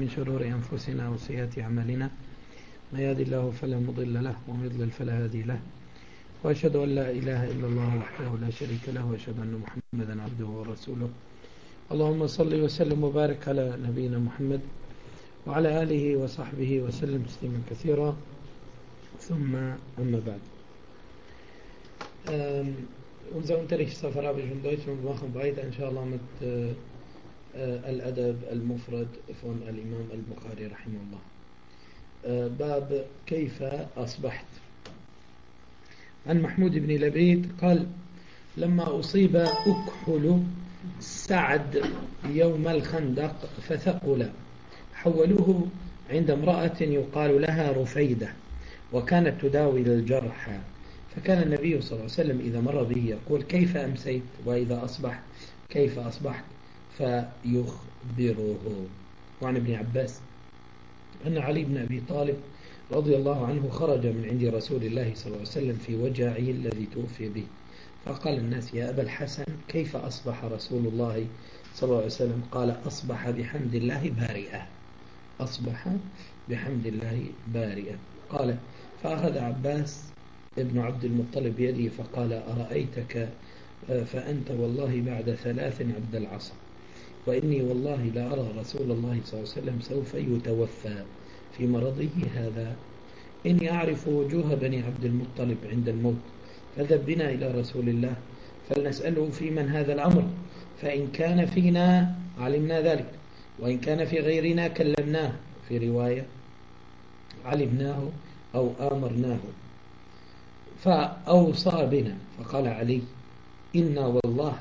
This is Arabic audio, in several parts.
من شرور أنفسنا وسيئات أعمالنا، من يهد الله فلا مضل له ومن يضلل فلا هادي له، وأشهد أن لا إله إلا الله وحده لا شريك له، وأشهد أن محمدا عبده ورسوله. اللهم صل وسلم وبارك على نبينا محمد وعلى آله وصحبه وسلم تسليما كثيرا. ثم أما بعد. Unser Unterricht auf Arabisch und Deutsch, und wir machen weiter inshallah mit الأدب المفرد von الإمام البخاري رحمه الله. باب كيف أصبحت. عن محمود بن لبيد قال: لما أصيب أكحل سعد يوم الخندق فثقل، حولوه عند امرأة يقال لها رفيدة، وكانت تداوي الجرحى، فكان النبي صلى الله عليه وسلم إذا مر به يقول: كيف أمسيت؟ وإذا أصبحت كيف أصبحت؟ فيخبره. وعن ابن عباس أن علي بن أبي طالب رضي الله عنه خرج من عند رسول الله صلى الله عليه وسلم في وجعه الذي توفي به، فقال الناس: يا أبا الحسن، كيف أصبح رسول الله صلى الله عليه وسلم؟ قال: أصبح بحمد الله بارئا. أصبح بحمد الله بارئا. قال: فأخذ عباس ابن عبد المطلب بيده فقال: أرأيتك فأنت والله بعد 3 عبد العصا، وإني والله لا أرى رسول الله صلى الله عليه وسلم سوف يتوفى في مرضه هذا، إني أعرف وجوه بني عبد المطلب عند الموت، فذهب بنا إلى رسول الله فلنسأله في من هذا الأمر، فإن كان فينا علمنا ذلك، وإن كان في غيرنا كلمناه، في رواية علمناه أو آمرناه. فأوصى بنا، فقال علي: إنا والله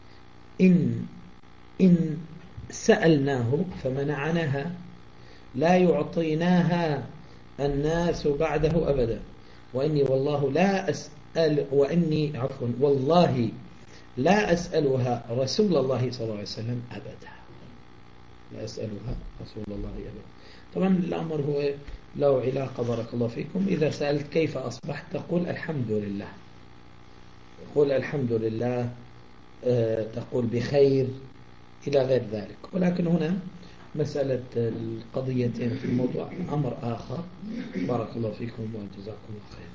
إن سألناه فمنعناها لا يعطيناها الناس بعده أبدا، وإني والله لا أسأل والله لا أسألها رسول الله صلى الله عليه وسلم أبدا. لا أسألها رسول الله أبدا. طبعا الأمر هو له علاقة، بارك الله فيكم. إذا سألت كيف أصبحت تقول الحمد لله، تقول الحمد لله، تقول بخير، إلى غير ذلك. ولكن هنا مسألة القضيتين في الموضوع أمر آخر، بارك الله فيكم وجزاكم الله خير.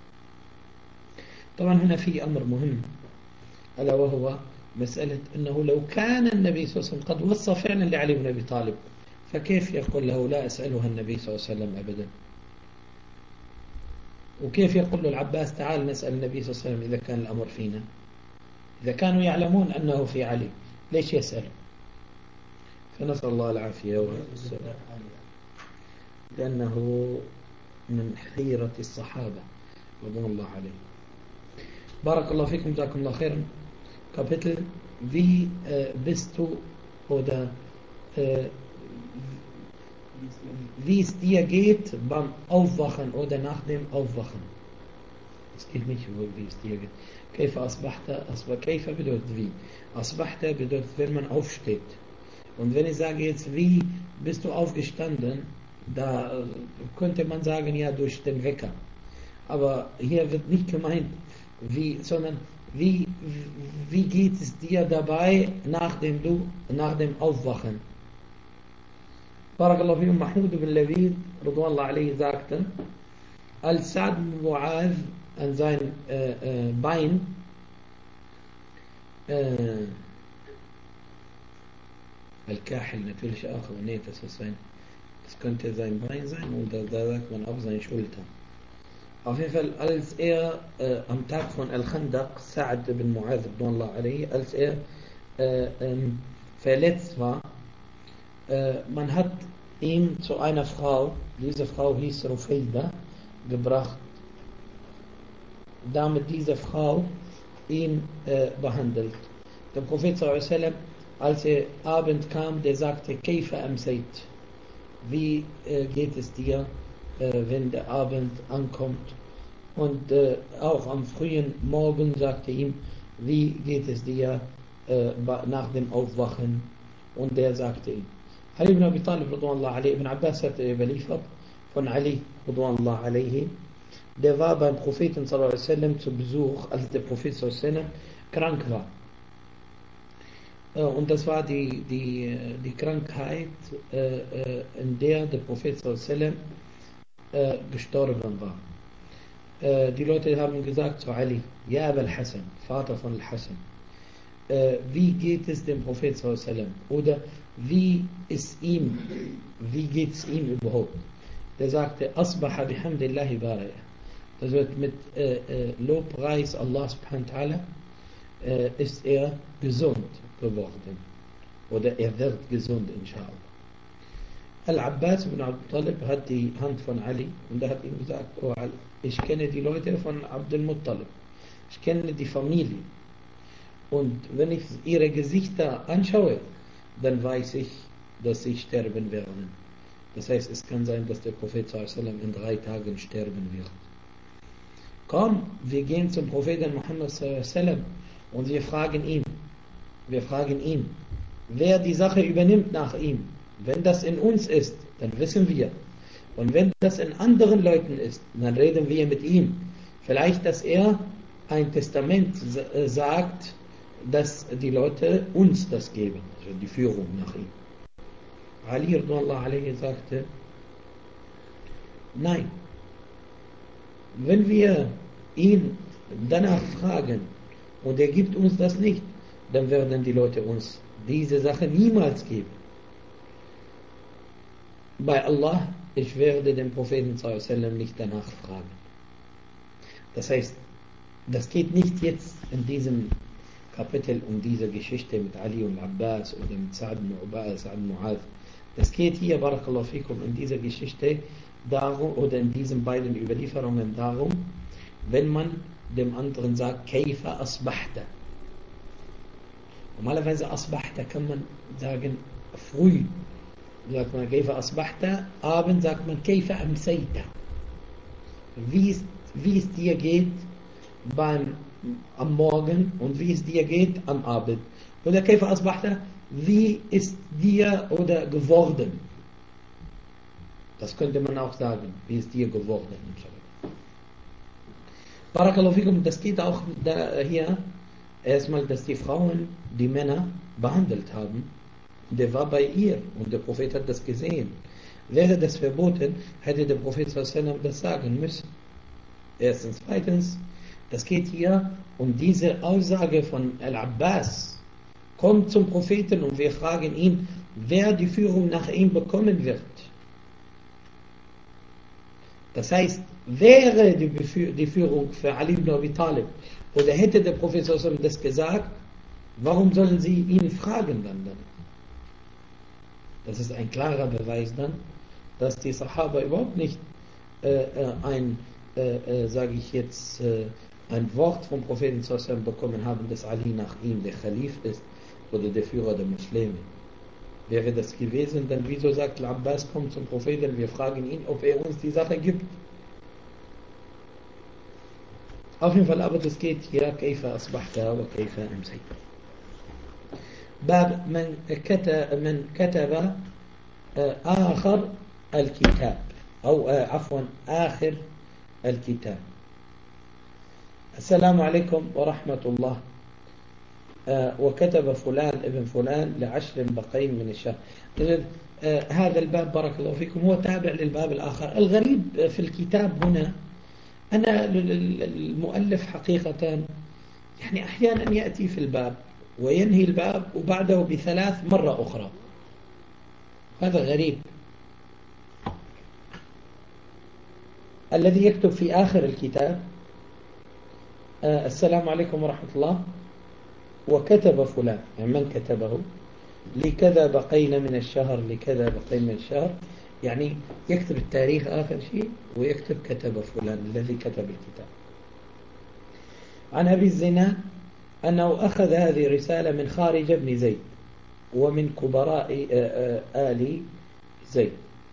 طبعا هنا في أمر مهم، ألا وهو مسألة أنه لو كان النبي صلى الله عليه وسلم قد وصى فعلا لعلي بن أبي طالب، فكيف يقول له لا أسألها النبي صلى الله عليه وسلم أبدا؟ وكيف يقول له العباس تعال نسأل النبي صلى الله عليه وسلم إذا كان الأمر فينا؟ إذا كانوا يعلمون أنه في علي ليش يسألوا؟ فنسأل الله العافية والسلام، لأنه من خيرة الصحابة رضوان الله عليهم. بارك الله فيكم جزاكم الله خيرا. Kapitel: Wie bist du oder wie es dir geht beim Aufwachen oder nach dem Aufwachen. Es geht nicht, wie es dir geht. كيف أصبحت؟ كيف bedeutet wie. أصبحت bedeutet, wenn man aufsteht. Und wenn ich sage jetzt, wie bist du aufgestanden, da könnte man sagen, ja, durch den Wecker. Aber hier wird nicht gemeint, wie, sondern wie geht es dir dabei nach dem Aufwachen? Barakallahu fikum. Mahmoud ibn Labid radiyallahu alayhi sagte, als Sa'd ibn Mu'adh an sein Bein Al-Kahil natürlich auch, aber nee, das könnte sein Bein sein, und da sagt man auch seine Schulter. Auf jeden Fall, als er am Tag von Al-Khandaq, Sa'd ibn Mu'adh radiyallahu alayhi, als er verletzt war, man hat ihn zu einer Frau, diese Frau hieß Rufayda, gebracht, damit diese Frau ihn behandelt. Der Prophet sallallahu alaihi wasallam, als er Abend kam, der sagte: Kaifa amsayt? Wie geht es dir, wenn der Abend ankommt? Und auch am frühen Morgen sagte ihm: wie geht es dir nach dem Aufwachen? Und der sagte ihm: Ali ibn Abi Talib radiyallahu alayhi, Ibn Abbas hat überliefert von Ali radiyallahu alayhi, der war beim Propheten sallallahu alaihi wasallam zu Besuch, als der Prophet sallallahu alaihi wasallam krank war. Und das war die Krankheit, in der der Prophet sallam gestorben war. Die Leute haben gesagt zu Ali, Ja Abul Hassan, Vater von Al-Hassan, wie geht es dem Prophet sallam? Oder wie geht es ihm überhaupt? Der sagte, Asbaha bihamdillahi baraya. Das wird mit Lobpreis Allah subhanahu wa ta'ala ist er gesund geworden. Oder er wird gesund, inshallah. Al-Abbas ibn Abd Talib hat die Hand von Ali und er hat ihm gesagt, oh Ali, ich kenne die Leute von Abdul Muttalib. Ich kenne die Familie. Und wenn ich ihre Gesichter anschaue, dann weiß ich, dass sie sterben werden. Das heißt, es kann sein, dass der Prophet sallam in 3 Tagen sterben wird. Komm, wir gehen zum Propheten Muhammad sallam und wir fragen ihn, wer die Sache übernimmt nach ihm. Wenn das in uns ist, dann wissen wir. Und wenn das in anderen Leuten ist, dann reden wir mit ihm. Vielleicht, dass er ein Testament sagt, dass die Leute uns das geben, also die Führung nach ihm. Ali radhiyallahu anhu sagte, nein, wenn wir ihn danach fragen und er gibt uns das nicht, dann werden die Leute uns diese Sache niemals geben. Bei Allah, ich werde den Propheten sallam nicht danach fragen. Das heißt, das geht nicht jetzt in diesem Kapitel um diese Geschichte mit Ali und Abbas oder mit Sa'd ibn Ubas, Sa'd ibn Mu'adh. Das geht hier, barakallahu fikum, in dieser Geschichte darum, oder in diesen beiden Überlieferungen darum, wenn man dem anderen sagt, Kaifa asbahta. Normalerweise asbahta kann man sagen, früh. Sagt man, Kaifa asbahta, Abend sagt man, Kaifa amsayta. Wie es dir geht am Morgen und wie es dir geht am Abend. Oder Kaifa asbahta, wie ist dir oder geworden? Das könnte man auch sagen, wie ist dir geworden? Barakallahu fikum, das geht auch hier erstmal, dass die Frauen die Männer behandelt haben. Der war bei ihr und der Prophet hat das gesehen. Wäre das verboten, hätte der Prophet sallam das sagen müssen. Erstens. Zweitens, das geht hier um diese Aussage von Al-Abbas. Kommt zum Propheten und wir fragen ihn, wer die Führung nach ihm bekommen wird. Das heißt, wäre die Führung für Ali ibn Abi Talib oder hätte der Prophet sallam das gesagt, warum sollen sie ihn fragen dann? Das ist ein klarer Beweis dann, dass die Sahaba überhaupt nicht ein Wort vom Propheten sallam bekommen haben, dass Ali nach ihm der Khalif ist oder der Führer der Muslime. Wäre das gewesen, dann wieso sagt Al-Abbas, kommt zum Propheten, wir fragen ihn, ob er uns die Sache gibt. Auf jeden Fall, aber das geht hier, Kaifa asbahta wa Kaifa amsayta. باب من كتب آخر الكتاب أو عفوا آخر الكتاب. السلام عليكم ورحمة الله. وكتب فلان ابن فلان ل10 بقين من الشهر. هذا الباب بارك الله فيكم هو تابع للباب الآخر. الغريب في الكتاب هنا أن المؤلف حقيقة يعني أحيانا يأتي في الباب وينهي الباب وبعده ب3 مرة أخرى. هذا غريب. الذي يكتب في آخر الكتاب السلام عليكم ورحمة الله وكتب فلان، يعني من كتبه لكذا بقينا من الشهر لكذا بقينا من الشهر، يعني يكتب التاريخ آخر شيء ويكتب كتب فلان الذي كتب الكتاب. عن أبي الزناد أنه أخذ هذه الرسالة من خارج بن زيد ومن كبراء آل زيد،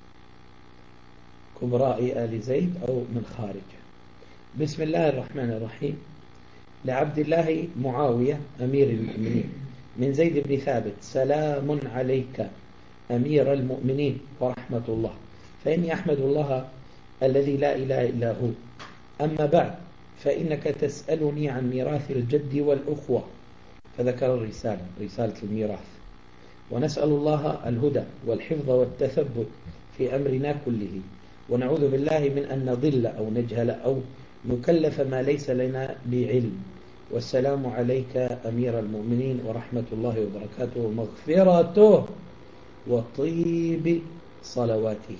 كبراء آل زيد أو من خارج. بسم الله الرحمن الرحيم. لعبد الله معاوية أمير المؤمنين من زيد بن ثابت سلام عليك أمير المؤمنين ورحمة الله، فإني أحمد الله الذي لا إله إلا هو. أما بعد فإنك تسألني عن ميراث الجد والأخوة، فذكر الرسالة، رسالة الميراث. ونسأل الله الهدى والحفظ والتثبت في أمرنا كله، ونعوذ بالله من أن نضل أو نجهل أو نكلف ما ليس لنا بعلم. والسلام عليك أمير المؤمنين ورحمة الله وبركاته ومغفرته وطيب صلواته.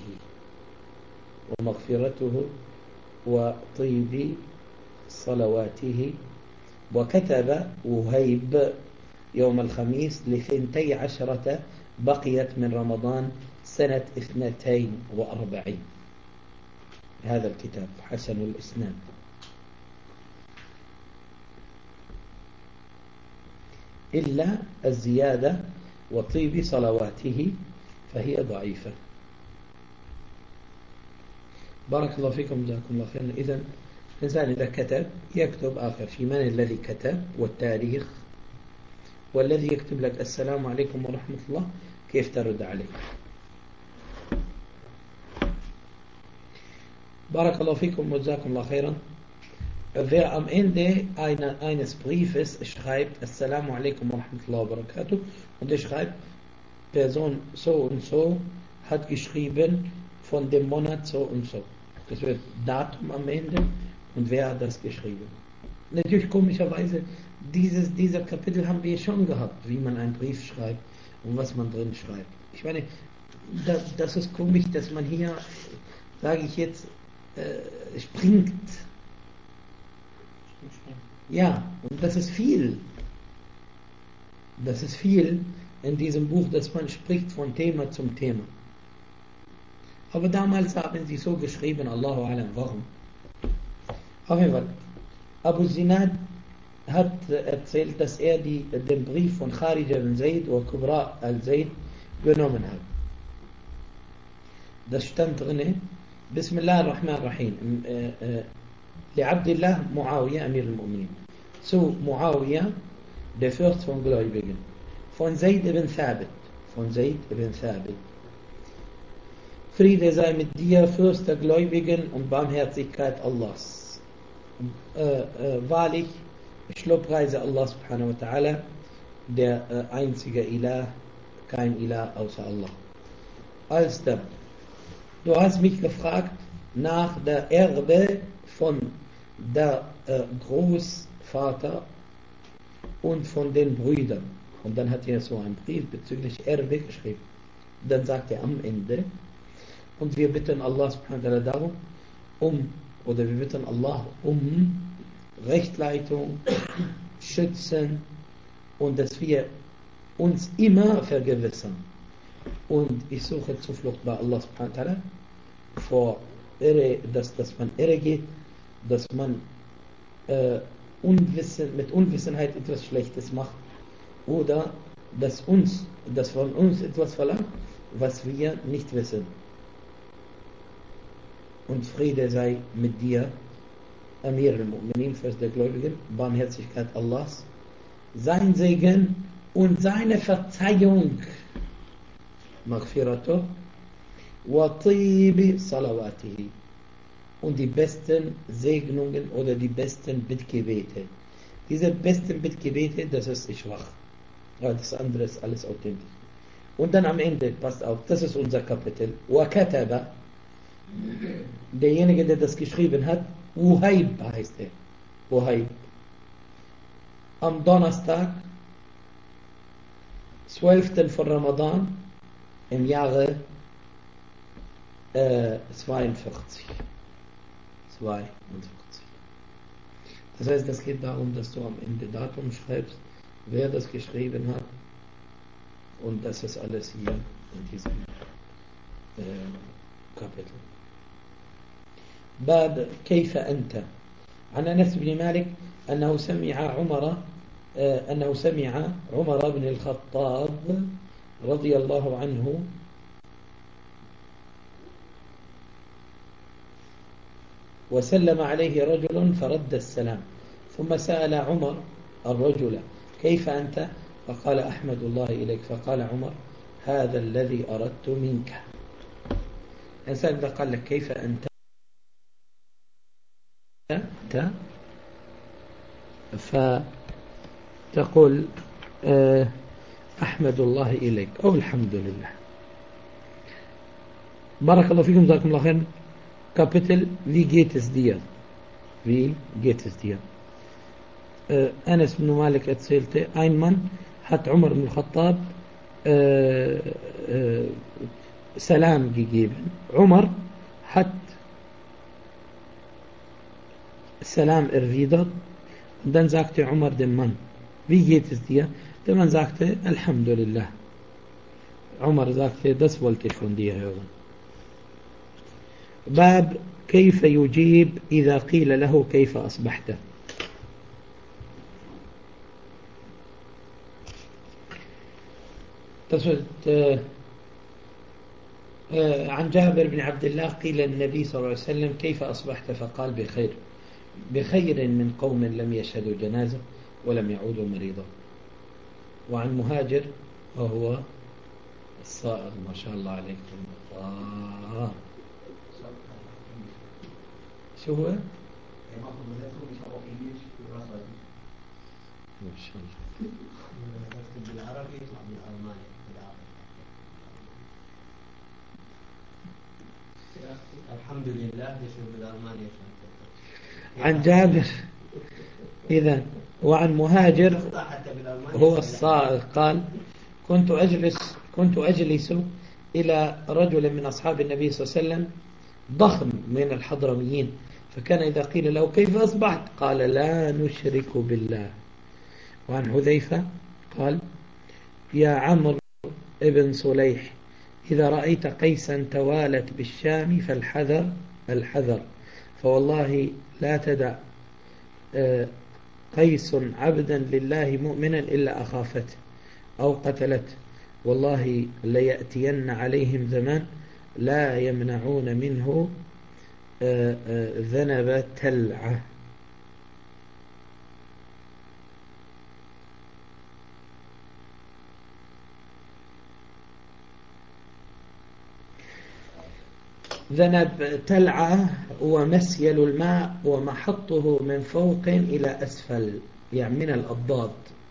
ومغفرته وطيب صلواته. وكتب وهيب يوم الخميس ل12 بقيت من رمضان سنة 42. هذا الكتاب حسن الإسناد. إلا الزيادة وطيب صلواته فهي ضعيفة. بارك الله فيكم جزاكم الله خيرا. إذن الإنسان إذا كتب يكتب آخر شيء من الذي كتب والتاريخ، والذي يكتب لك السلام عليكم ورحمة الله كيف ترد عليه. بارك الله فيكم وجزاكم الله خيرا. Wer am Ende eines Briefes schreibt Assalamu alaikum wa rahmatullahi wa barakatuh und er schreibt, Person so und so hat geschrieben von dem Monat so und so. Das wird Datum am Ende und wer hat das geschrieben. Natürlich komischerweise, dieser Kapitel haben wir schon gehabt, wie man einen Brief schreibt und was man drin schreibt. Ich meine, das ist komisch, dass man hier, sage ich jetzt, springt. Ja, und das ist viel. Das ist viel in diesem Buch, dass man spricht von Thema zum Thema. Aber damals haben sie so geschrieben, Allahu Alam, warum? Auf jeden Fall, Abu Zinad hat erzählt, dass er den Brief von Kharija bin Zayd und Kubra al-Zayd genommen hat. Das stand drin, Bismillah ar-Rahman ar-Rahim, لعبد الله Muawiyah Amir al-Mu'minin. Zu Muawiyah, der Fürst von Gläubigen. Von Zayd ibn Thabit. Von Zayd ibn Thabit. Friede sei mit dir, Fürst der Gläubigen und Barmherzigkeit Allahs. Wahrlich, ich lobpreise Allah subhanahu wa ta'ala, der einzige Ilah, kein Ilah außer Allah. Also, du hast mich gefragt nach der Erbe von der Großvater und von den Brüdern. Und dann hat er so einen Brief bezüglich Erbe geschrieben. Dann sagt er am Ende, und wir bitten Allah subhanahu wa ta'ala darum, wir bitten Allah um Rechtleitung, Schützen und dass wir uns immer vergewissern. Und ich suche Zuflucht bei Allah subhanahu wa ta'ala vor Irre, dass man irre geht, dass man mit Unwissenheit etwas Schlechtes macht oder dass von uns etwas verlangt, was wir nicht wissen. Und Friede sei mit dir, Amir al-Mu'minin, Fürst der Gläubigen, Barmherzigkeit Allahs, sein Segen und seine Verzeihung, Maghfiratuh, wa tibi salawatihi, und die besten Segnungen oder die besten Bittgebete. Diese besten Bittgebete, das ist schwach. Ja, das andere ist alles authentisch. Und dann am Ende, passt auf, das ist unser Kapitel. Wa kataba, derjenige, der das geschrieben hat, Wuhayb heißt er. Wuhayb. Am Donnerstag, 12. von Ramadan, im Jahre 42. Das heißt, es geht darum, dass du am Ende Datum schreibst, wer das geschrieben hat, und das ist alles hier in diesem Kapitel. باب كيف أنت عن أنس بن مالك أنه سمع عمر بن الخطاب رضي الله عنه وسلم عليه رجل فرد السلام، ثم سأل عمر الرجل كيف أنت؟ فقال أحمد الله إليك. فقال عمر هذا الذي أردت منك. الإنسان إذا قال لك كيف أنت فتقول أحمد الله إليك أو الحمد لله. بارك الله فيكم، جزاكم الله خير. Kapitel Wie geht es dir? Wie geht es dir? Anas bin Malik erzählte, ein Mann hat Umar ibn al-Khattab Salam gegeben. Umar hat Salam erwidert und dann sagte Umar dem Mann, wie geht es dir? Der Mann sagte, Alhamdulillah. Umar sagte, das wollte ich von dir hören. باب كيف يجيب إذا قيل له كيف أصبحت. عن جابر بن عبد الله قيل النبي صلى الله عليه وسلم كيف أصبحت؟ فقال بخير، بخير من قوم لم يشهدوا جنازة ولم يعودوا مريضا. وعن مهاجر وهو الصائغ، ما شاء الله عليكم. شو هو؟ ما شاء الله. بالعربي بالألماني. الحمد لله بالألماني. عن جابر إذا وعن مهاجر هو الصائغ قال كنت أجلس إلى رجل من أصحاب النبي صلى الله عليه وسلم ضخم من الحضرميين، فكان إذا قيل له كيف أصبحت قال لا نشرك بالله. وعن حذيفة قال يا عمرو ابن صليح إذا رأيت قيسا توالت بالشام فالحذر الحذر، فوالله لا تدع قيس عبدا لله مؤمنا إلا أخافته أو قتلته، والله ليأتين عليهم زمان لا يمنعون منه ذنب تلعة. ذنب تلعة هو مسيل الماء ومحطه من فوق إلى أسفل، يعني من الأضداد.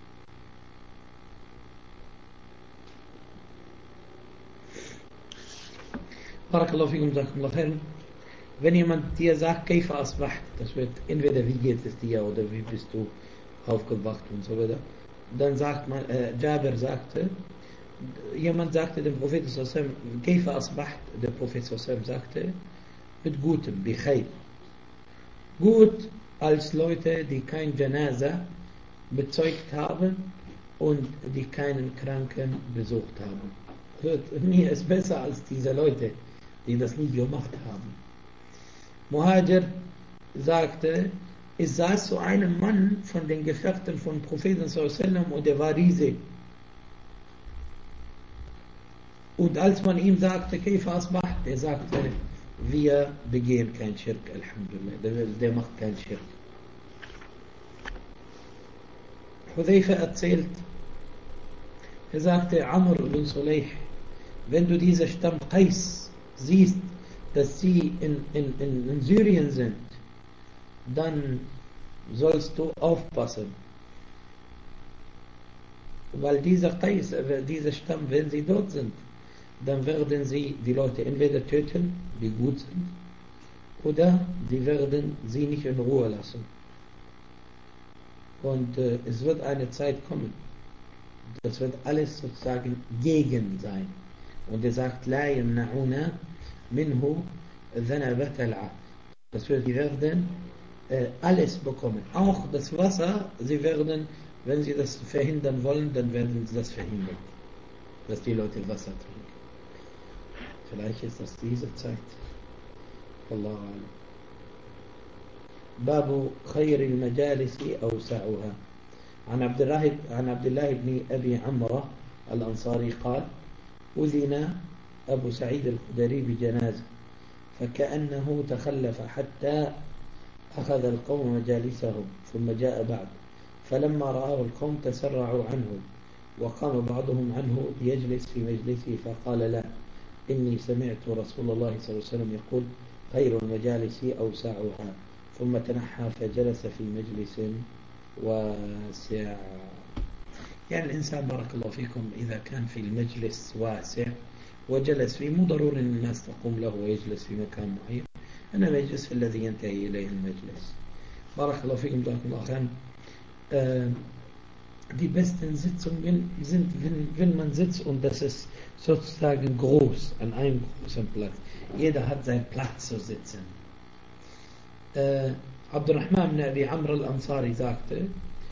بارك الله فيكم، جزاكم الله خير. Wenn jemand dir sagt, كيف أصبحت, das wird entweder wie geht es dir oder wie bist du aufgewacht und so weiter, dann sagt man, Jabir sagte, jemand sagte dem Propheten sallallahu كيف أصبحت, der Prophet sallallahu sagte, mit Gutem, بخير. Gut als Leute, die kein Janaza bezeugt haben und die keinen Kranken besucht haben. Mir ist besser als diese Leute, die das nie gemacht haben. Muhajir sagte, es saß so ein Mann von den Gefährten von Propheten sallallahu und der war riesig. Und als man ihm sagte, كيف أصبحت, er sagte, wir begehen kein Schirk, Alhamdulillah, der macht kein Schirk. Hudayfa erzählt, er sagte, Amr ibn Sulayh, wenn du diese Stamm Qais siehst, dass sie in Syrien sind, dann sollst du aufpassen. Weil dieser Qais, dieser Stamm, wenn sie dort sind, dann werden sie die Leute entweder töten, die gut sind, oder die werden sie nicht in Ruhe lassen. Und es wird eine Zeit kommen, das wird alles sozusagen gegen sein. Und er sagt, La yamna'una minhu dhanabat al'a. Das wird, die werden alles bekommen. Auch das Wasser, sie werden, wenn sie das verhindern wollen, dann werden sie das verhindern, dass die Leute Wasser trinken. Vielleicht ist das diese Zeit. Wallahu a'lam. باب خير المجالس أوسعها. عن عبد الله بن أبي عمرو الأنصاري قال أذن أبو سعيد الخدري بجنازة فكأنه تخلف حتى أخذ القوم مجالسهم ثم جاء بعد، فلما رآه القوم تسرعوا عنه وقام بعضهم عنه ليجلس في مجلسه فقال لا إني سمعت رسول الله صلى الله عليه وسلم يقول خير المجالس أوسعها، ثم تنحى فجلس في مجلس واسع. يعني الإنسان بارك الله فيكم إذا كان في المجلس واسع وجلس فيه، مو ضروري أن الناس تقوم له ويجلس في مكان معين، إنما يجلس في الذي ينتهي إليه المجلس. بارك الله فيكم جزاكم الله خيرا. Die besten Sitzungen sind, wenn man sitzt und das ist sozusagen groß, an einem großen Platz. Jeder hat seinen Platz zu sitzen. Abdurrahman ibn Abi Amr al-Ansari sagte,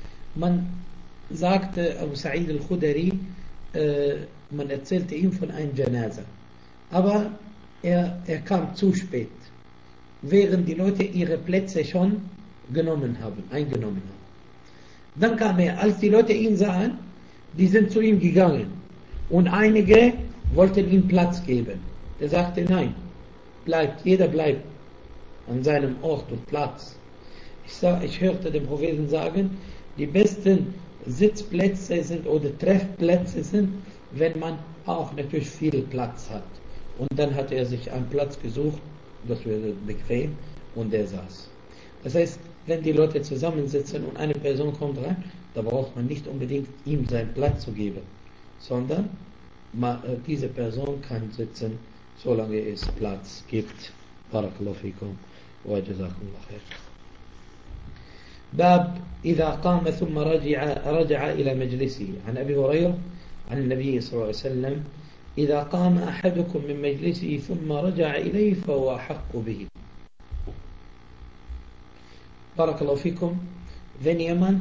Abu Sa'id al-Khudri, man erzählte ihm von einem Janaza. Aber er kam zu spät, während die Leute ihre Plätze schon eingenommen haben. Dann kam er, als die Leute ihn sahen, die sind zu ihm gegangen. Und einige wollten ihm Platz geben. Er sagte, nein, jeder bleibt an seinem Ort und Platz. Ich hörte den Propheten sagen, die besten Sitzplätze sind oder Treffplätze sind, wenn man auch natürlich viel Platz hat. Und dann hat er sich einen Platz gesucht, das wäre bequem, und er saß. Das heißt, wenn die Leute zusammensitzen und eine Person kommt rein, da braucht man nicht unbedingt ihm seinen Platz zu geben, sondern diese Person kann sitzen, solange es Platz gibt. Barakallahu fikum wa jazakumullah khair. باب إذا قام ثم رجع إلى مجلسه. عن أبي هريرة عن النبي صلى الله عليه وسلم إذا قام أحدكم من مجلسه ثم رجع إليه فهو أحق به. Barakallahu fikum. Wenn jemand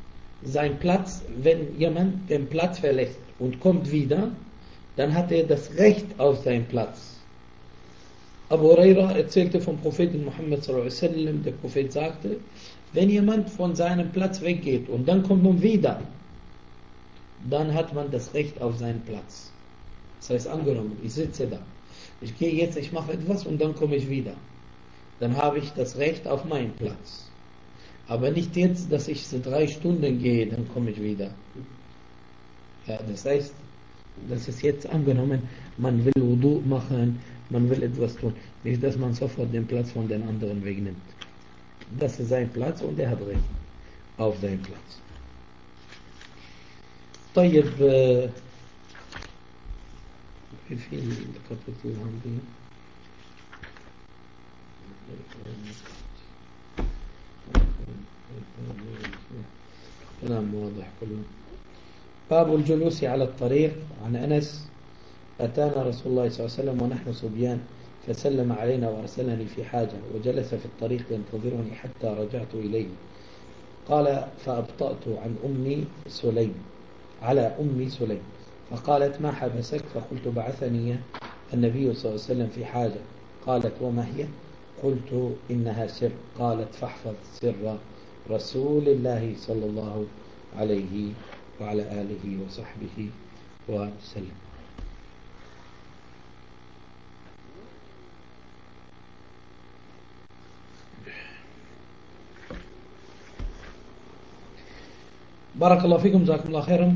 den Platz verlässt und kommt wieder, dann hat er das Recht auf seinen Platz. Abu Huraira erzählte vom Propheten Muhammad sallallahu alaihi wasallam, der Prophet sagte, wenn jemand von seinem Platz weggeht und dann kommt man wieder, dann hat man das Recht auf seinen Platz. Das heißt, angenommen, ich sitze da, ich gehe jetzt, ich mache etwas und dann komme ich wieder. Dann habe ich das Recht auf meinen Platz. Aber nicht jetzt, dass ich 3 Stunden gehe, dann komme ich wieder. Ja, das heißt, das ist jetzt angenommen, man will Wudu machen, man will etwas tun. Nicht, dass man sofort den Platz von den anderen wegnimmt. Das ist sein Platz und er hat Recht auf seinen Platz. طيب, wie viele Kapitel haben wir? كلام واضح كله. باب الجلوس على الطريق. عن أنس أتانا رسول الله صلى الله عليه وسلم ونحن صبيان فسلم علينا وأرسلني في حاجة وجلس في الطريق ينتظرني حتى رجعت إليه. قال فأبطأت على أمي سليم فقالت ما حبسك؟ فقلت بعثني النبي صلى الله عليه وسلم في حاجة. قالت وما هي؟ قلت إنها سر. قالت فاحفظ سر رسول الله صلى الله عليه وعلى آله وصحبه وسلم. Barakallahu fikum, jazakumullah khairan.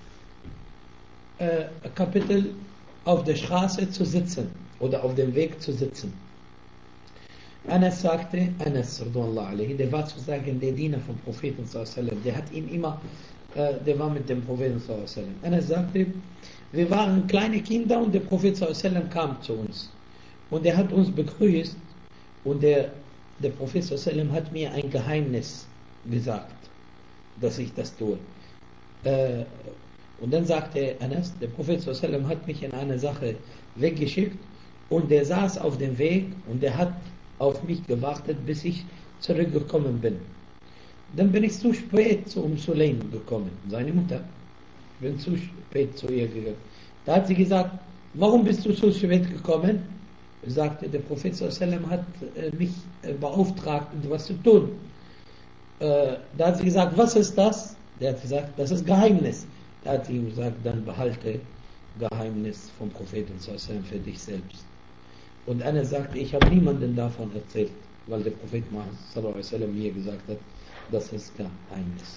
Kapitel auf der Straße zu sitzen oder auf dem Weg zu sitzen. Anas sagte, der war sozusagen der Diener vom Propheten sallallahu alaihi wasallam, der hat ihn immer, der war mit dem Propheten sallallahu alaihi wasallam. Anas sagte, wir waren kleine Kinder und der Prophet sallallahu alaihi wasallam kam zu uns und er hat uns begrüßt und der Prophet sallallahu alaihi wasallam hat mir ein Geheimnis gesagt, dass ich das tue. Und dann sagte Anas, der Prophet sallallahu alaihi wasallam hat mich in eine Sache weggeschickt und der saß auf dem Weg und der hat auf mich gewartet, bis ich zurückgekommen bin. Dann bin ich zu spät zu Sulaim gekommen, seine Mutter. Ich bin zu spät zu ihr gegangen. Da hat sie gesagt, warum bist du zu spät gekommen? Sagte, der Prophet sallallahu alaihi wasallam hat mich beauftragt, etwas zu tun. Da hat sie gesagt, was ist das? Der hat gesagt, das ist Geheimnis. Da hat sie ihm gesagt, dann behalte Geheimnis vom Propheten sallallahu alaihi wasallam für dich selbst. Und einer sagte, ich habe niemanden davon erzählt, weil der Prophet sallallahu alaihi wasallam mir gesagt hat, das ist Geheimnis.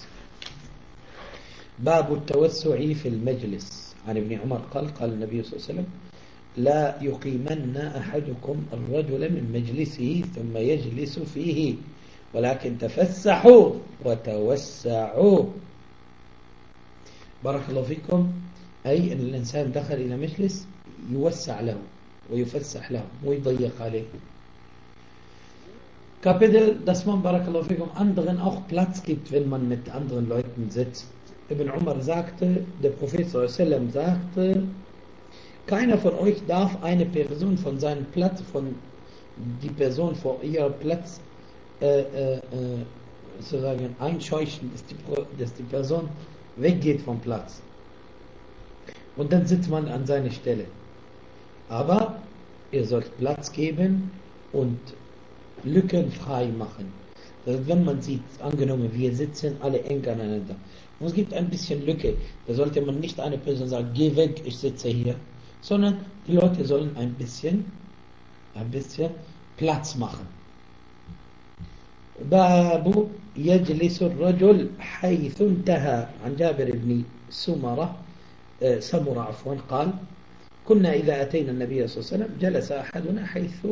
باب التوسع في المجلس. عن ابن عمر قال النبي صلى الله عليه وسلم لا يقيمن أحدكم الرجل من مجلسه ثم يجلس فيه ولكن تفسحوا وتوسعوا. بارك الله فيكم. أي أن الإنسان دخل إلى مجلس يوسع له ويفسح له ويضيق عليه. Kapitel, dass man, barakallahu fikum, anderen auch Platz gibt, wenn man mit anderen Leuten sitzt. Ibn Umar sagte, der Prophet sallallahu alaihi wasallam sagte, keiner von euch darf eine Person von seinem Platz, von die Person vor ihrem Platz sozusagen einscheuchen, dass die Person weggeht vom Platz. Und dann sitzt man an seiner Stelle. Aber ihr sollt Platz geben und Lücken frei machen. Also wenn man sieht, angenommen, wir sitzen alle eng aneinander und es gibt ein bisschen Lücke, da sollte man nicht eine Person sagen, geh weg, ich sitze hier, sondern die Leute sollen ein bisschen Platz machen. Babu yajlisu ar-rajul haythu intaha an Jabir ibn Samura عفوا قال كنا إذا أتينا النبي صلى الله عليه وسلم جلس أحدنا حيث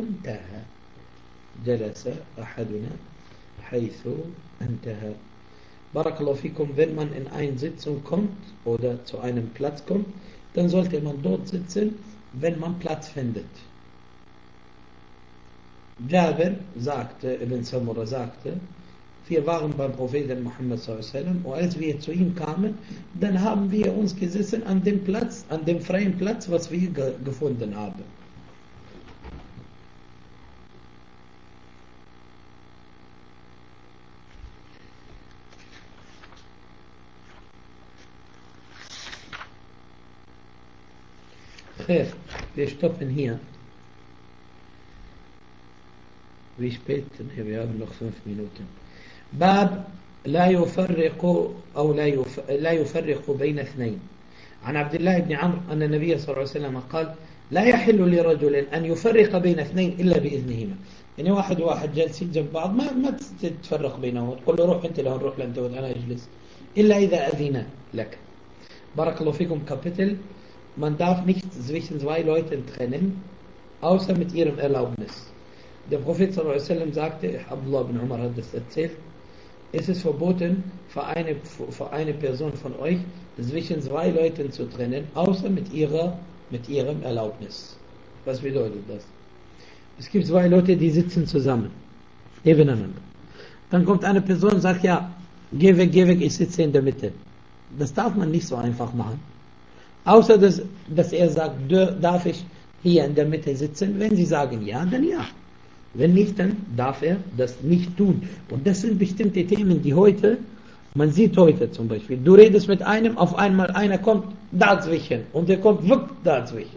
انتهى. Barakallahu fikum, wenn man in eine Sitzung kommt oder zu einem Platz kommt, dann sollte man dort sitzen, wenn man Platz findet. Jabir sagte, Ibn Samura sagte, wir waren beim Propheten Muhammad sallallahu alaihi wasallam und als wir zu ihm kamen, dann haben wir uns gesessen an dem Platz, an dem freien Platz, was wir gefunden haben. Wir stoppen hier. Wie spät? Wir haben noch 5 Minuten. باب لا يفرق بين اثنين. عن عبد الله بن عمرو أن النبي صلى الله عليه وسلم قال لا يحل لرجل أن يفرق بين اثنين إلا بإذنهما. يعني واحد جالسين جنب بعض ما تتفرق بينهم تقول له روح أنت له نروح لأنت وأنا أجلس إلا إذا أذن لك. بارك الله فيكم. Kapitel, man darf nicht zwischen zwei Leuten trennen, außer mit ihrem Erlaubnis. Der Prophet sallallahu alaihi wasallam sagte, Abdullah ibn Umar hat das erzählt, es ist verboten für eine Person von euch zwischen zwei Leuten zu trennen, außer mit ihrem Erlaubnis. Was bedeutet das? Es gibt zwei Leute, die sitzen zusammen, nebeneinander. Dann kommt eine Person und sagt, ja, geh weg, ich sitze in der Mitte. Das darf man nicht so einfach machen. Außer, dass er sagt, darf ich hier in der Mitte sitzen? Wenn sie sagen ja, dann ja. Wenn nicht, dann darf er das nicht tun. Und das sind bestimmte Themen, die man sieht heute zum Beispiel, du redest mit einem, auf einmal einer kommt dazwischen und der kommt wirklich dazwischen.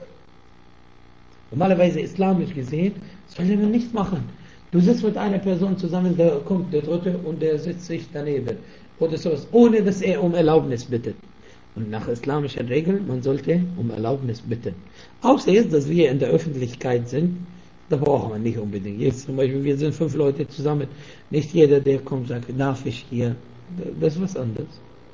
Normalerweise islamisch gesehen, das soll man nicht machen. Du sitzt mit einer Person zusammen, da kommt der dritte und der sitzt sich daneben. Oder sowas, ohne dass er um Erlaubnis bittet. Und nach islamischen Regeln, man sollte um Erlaubnis bitten. Außer jetzt, dass wir in der Öffentlichkeit sind, da brauchen wir nicht unbedingt. Jetzt zum Beispiel, wir sind 5 Leute zusammen. Nicht jeder, der kommt, sagt, darf ich hier? Das ist was anderes.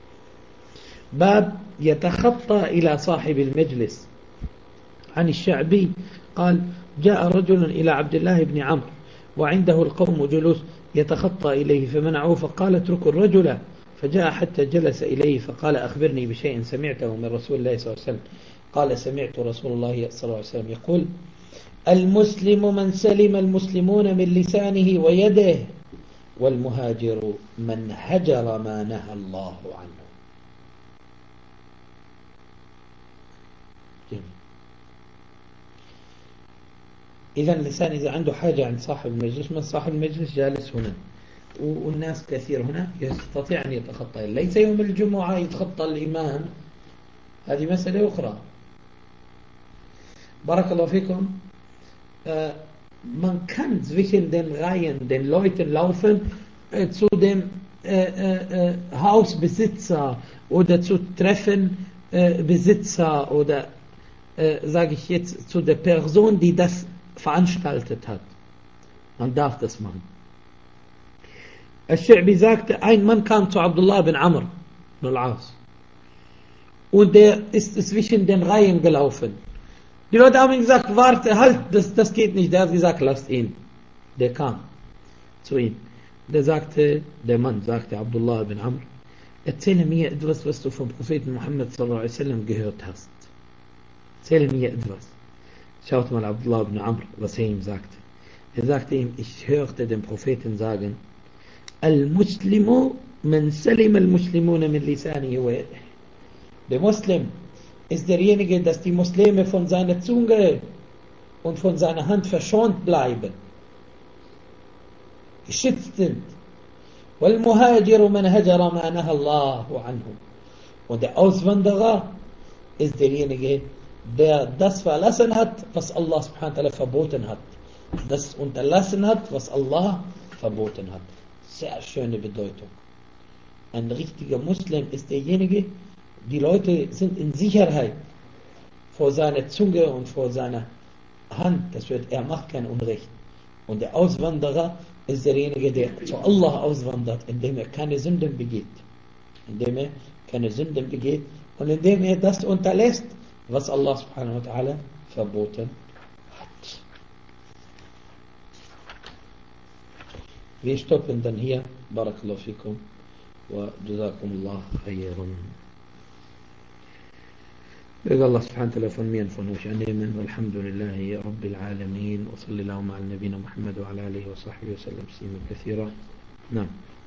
باب يتخطى إلى صاحب المجلس. عن الشعبي قال جاء رجل إلى عبد الله بن عمرو وعنده القوم جلوس يتخطى إليه فمنعوه فقال اتركوا الرجل فجاء حتى جلس إليه فقال أخبرني بشيء سمعته من رسول الله صلى الله عليه وسلم. قال سمعت رسول الله صلى الله عليه وسلم يقول المسلم من سلم المسلمون من لسانه ويده والمهاجر من هجر ما نهى الله عنه. إذا الإنسان إذا عنده حاجة عند صاحب المجلس، من صاحب المجلس جالس هنا والناس كثير هنا، يستطيع أن يتخطى. ليس يوم الجمعة يتخطى الإمام، هذه مسألة أخرى. بارك الله فيكم. Man kann zwischen den Reihen den Leuten laufen, zu dem Hausbesitzer oder zu Treffenbesitzer oder sage ich jetzt zu der Person, die das veranstaltet hat. Man darf das machen. Al-Sha'bi sagte, ein Mann kam zu Abdullah bin Amr bin al-As und der ist zwischen den Reihen gelaufen. Die Leute haben ihm gesagt, warte, halt, das geht nicht. Der hat gesagt, lasst ihn. Der kam zu ihm. Der Mann sagte, Abdullah bin Amr, Erzähle mir etwas, was du vom Propheten Muhammad sallallahu alaihi wasallam gehört hast. Erzähle mir etwas. Schaut mal Abdullah ibn Amr, was er ihm sagte. Er sagte ihm, ich hörte den Propheten sagen, Al-Muslimu man salim al-Muslimuna min lisanihi wa yadihi. Der Muslim ist derjenige, dass die Muslime von seiner Zunge und von seiner Hand verschont bleiben, geschützt sind. وَالْمُهَاجِرُ مَنْ هَجَرَ مَا نَهَى اللَّهُ عَنْهُ. Und der Auswanderer ist derjenige, der das verlassen hat, was Allah subhanahu wa ta'ala verboten hat. Das unterlassen hat, was Allah verboten hat. Sehr schöne Bedeutung. Ein richtiger Muslim ist derjenige, die Leute sind in Sicherheit vor seiner Zunge und vor seiner Hand. Das wird, er macht kein Unrecht. Und der Auswanderer ist derjenige, der zu Allah auswandert, indem er keine Sünden begeht. Indem er keine Sünden begeht und indem er das unterlässt, was Allah subhanahu wa ta'ala verboten hat. Wir stoppen dann hier. Barakallahu fikum wa jazakumullah khairan. Möge Allah subhanahu wa ta'ala von mir und von euch annehmen. Walhamdulillahi Rabbil Alamin. Wa sallallahu ala nabina Muhammad wa ala alihi wa sahbihi wa sallam tasliman kathira. Na.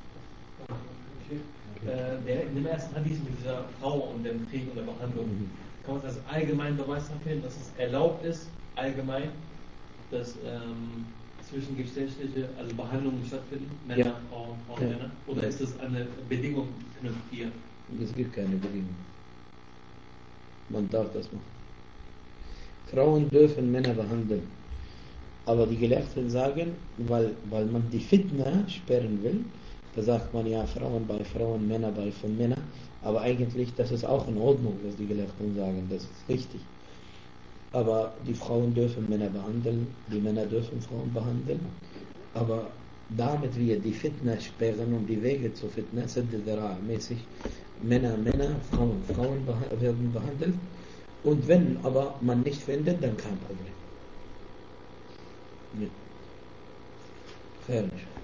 In dem ersten Hadith mit dieser Frau und dem Krieg und der Behandlung, kann man das allgemein Beweis dafür, dass es erlaubt ist, allgemein, dass zwischengeschlechtliche, also Behandlungen stattfinden, Männer, Ja. Frauen, Ja. Männer? Oder ist das eine Bedingung knüpft hier? Es gibt keine Bedingung. Man darf das machen. Frauen dürfen Männer behandeln. Aber die Gelehrten sagen, weil man die Fitna sperren will, da sagt man ja Frauen bei Frauen, Männer bei von Männern. Aber eigentlich, das ist auch in Ordnung, was die Gelehrten sagen, das ist richtig. Aber die Frauen dürfen Männer behandeln, die Männer dürfen Frauen behandeln. Aber damit wir die Fitna sperren und die Wege zur Fitna, mäßig Männer, Frauen werden behandelt. Und wenn aber man nicht findet, dann kein Problem. Ja. Fertig.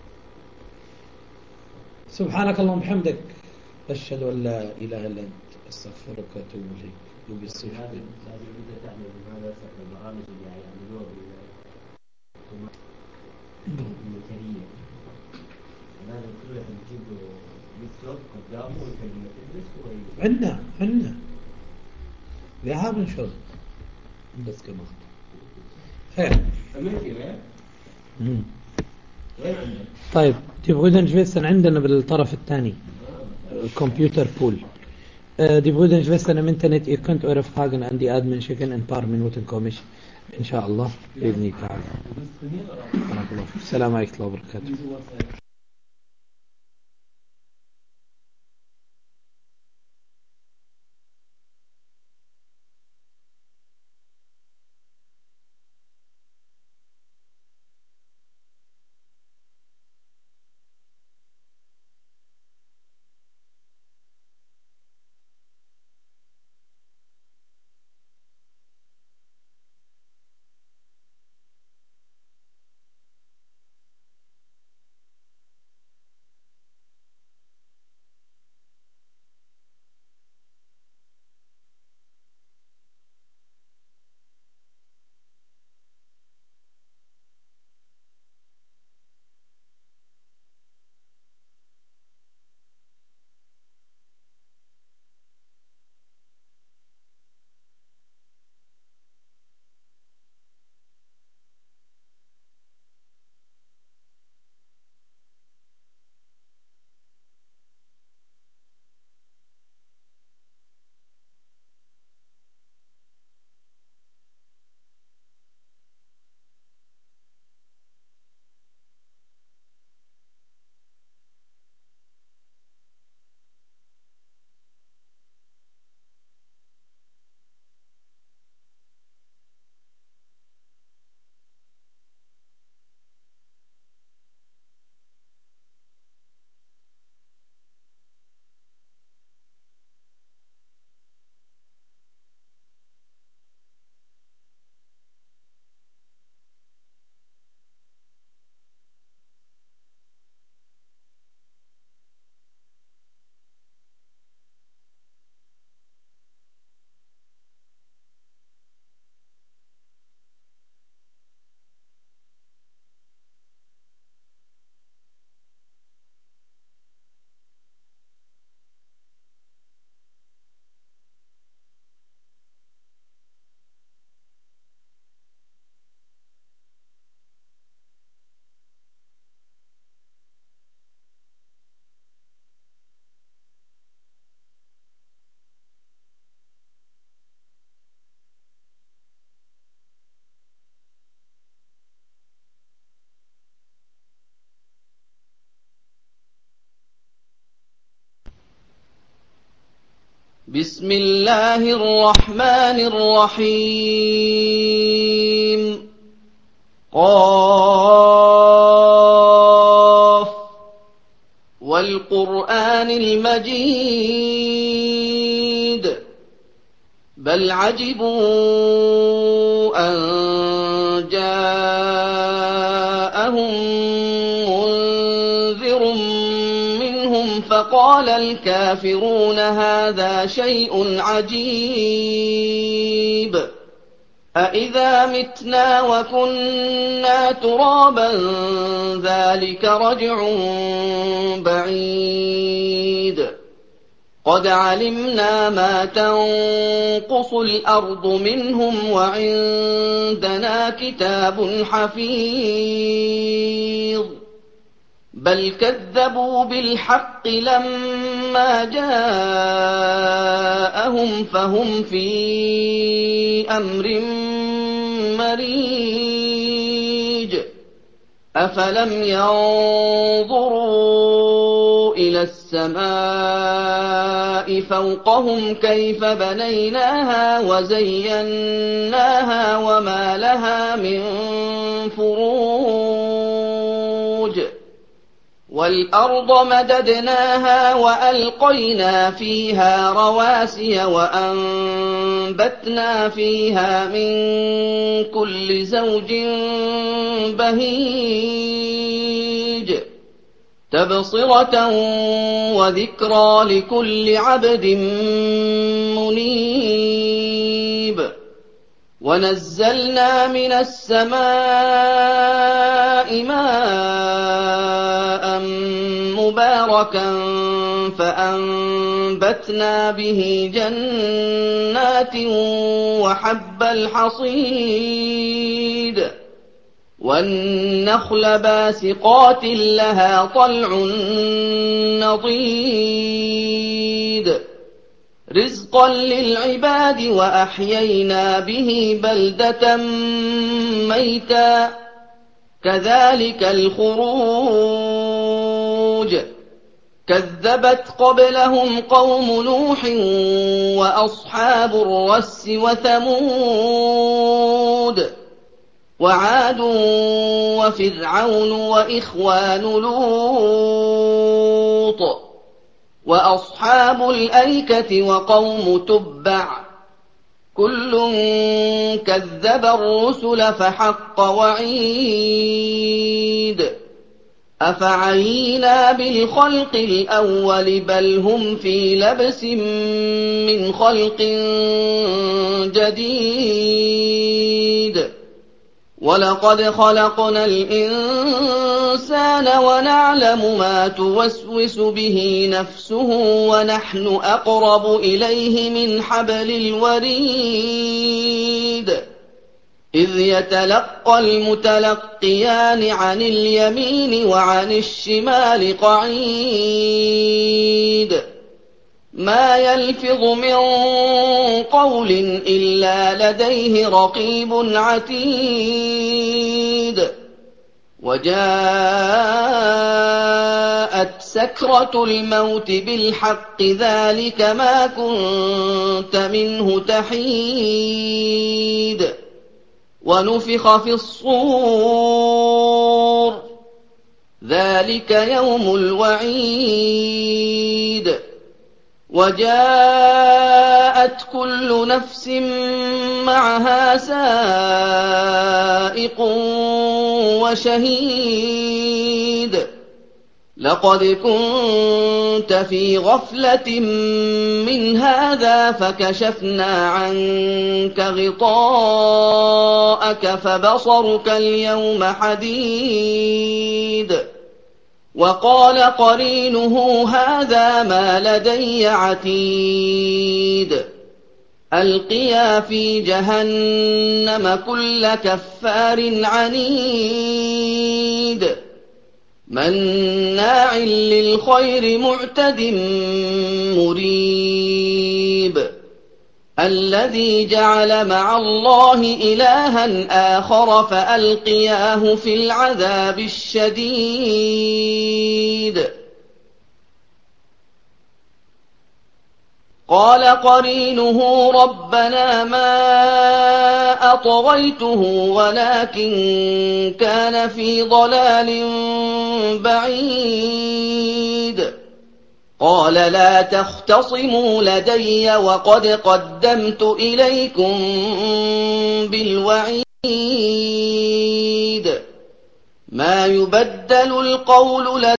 سبحانك اللهم وبحمدك أشهد أن لا إله إلا أنت أستغفرك وأتوب إليك. هذه البدعة تعمل بهذا البرامج اللي يعملوها بالميكانية. لازم كل واحد يجيب له لابتوب قدامه ويكلمه تدرس عندنا wir haben schon das gemacht. Fair. أمريكا مم. وين عندك؟ طيب die Brüder und Schwestern عندنا بالطرف الثاني Computer Pool. Die Brüder und Schwestern im Internet, ihr könnt eure Fragen an die Admin schicken, in ein paar Minuten komme ich. Inshallah. بإذن الله تعالى. Du bist trainiert oder? بارك الله فيك. السلام عليكم ورحمة الله وبركاته. Diese Uhrzeit. بسم الله الرحمن الرحيم قاف والقرآن المجيد بل عجبوا أن جاءهم منذر منهم فقال الكافرون هذا شيء عجيب أإذا متنا وكنا ترابا ذلك رجع بعيد قد علمنا ما تنقص الأرض منهم وعندنا كتاب حفيظ بل كذبوا بالحق لما جاءهم فهم في أمر مريج أفلم ينظروا إلى السماء فوقهم كيف بنيناها وزيناها وما لها من فروج والأرض مددناها وألقينا فيها رواسي وأنبتنا فيها من كل زوج بهيج تبصرة وذكرى لكل عبد منيب ونزلنا من السماء ماء مباركا فأنبتنا به جنات وحب الحصيد والنخل باسقات لها طلع نضيد رزقا للعباد وأحيينا به بلدة ميتا كذلك الخروج كذبت قبلهم قوم نوح وأصحاب الرس وثمود وعاد وفرعون وإخوان لوط وأصحاب الأيكة وقوم تبع كل كذب الرسل فحق وعيد أفعينا بالخلق الأول بل هم في لبس من خلق جديد ولقد خلقنا الإنسان ونعلم ما توسوس به نفسه ونحن أقرب إليه من حبل الوريد إذ يتلقى المتلقيان عن اليمين وعن الشمال قعيد ما يلفظ من قول إلا لديه رقيب عتيد وجاءت سكرة الموت بالحق ذلك ما كنت منه تحيد ونفخ في الصور ذلك يوم الوعيد وجاءت كل نفس معها سائق وشهيد لقد كنت في غفلة من هذا فكشفنا عنك غطاءك فبصرك اليوم حديد وقال قرينه هذا ما لدي عتيد ألقيا في جهنم كل كفار عنيد مناع للخير معتد مريب الذي جعل مع الله إلها آخر فألقياه في العذاب الشديد قال قرينه ربنا ما أطغيته ولكن كان في ضلال بعيد قال لا تختصموا لدي وقد قدمت إليكم بالوعيد ما يبدل القول لدي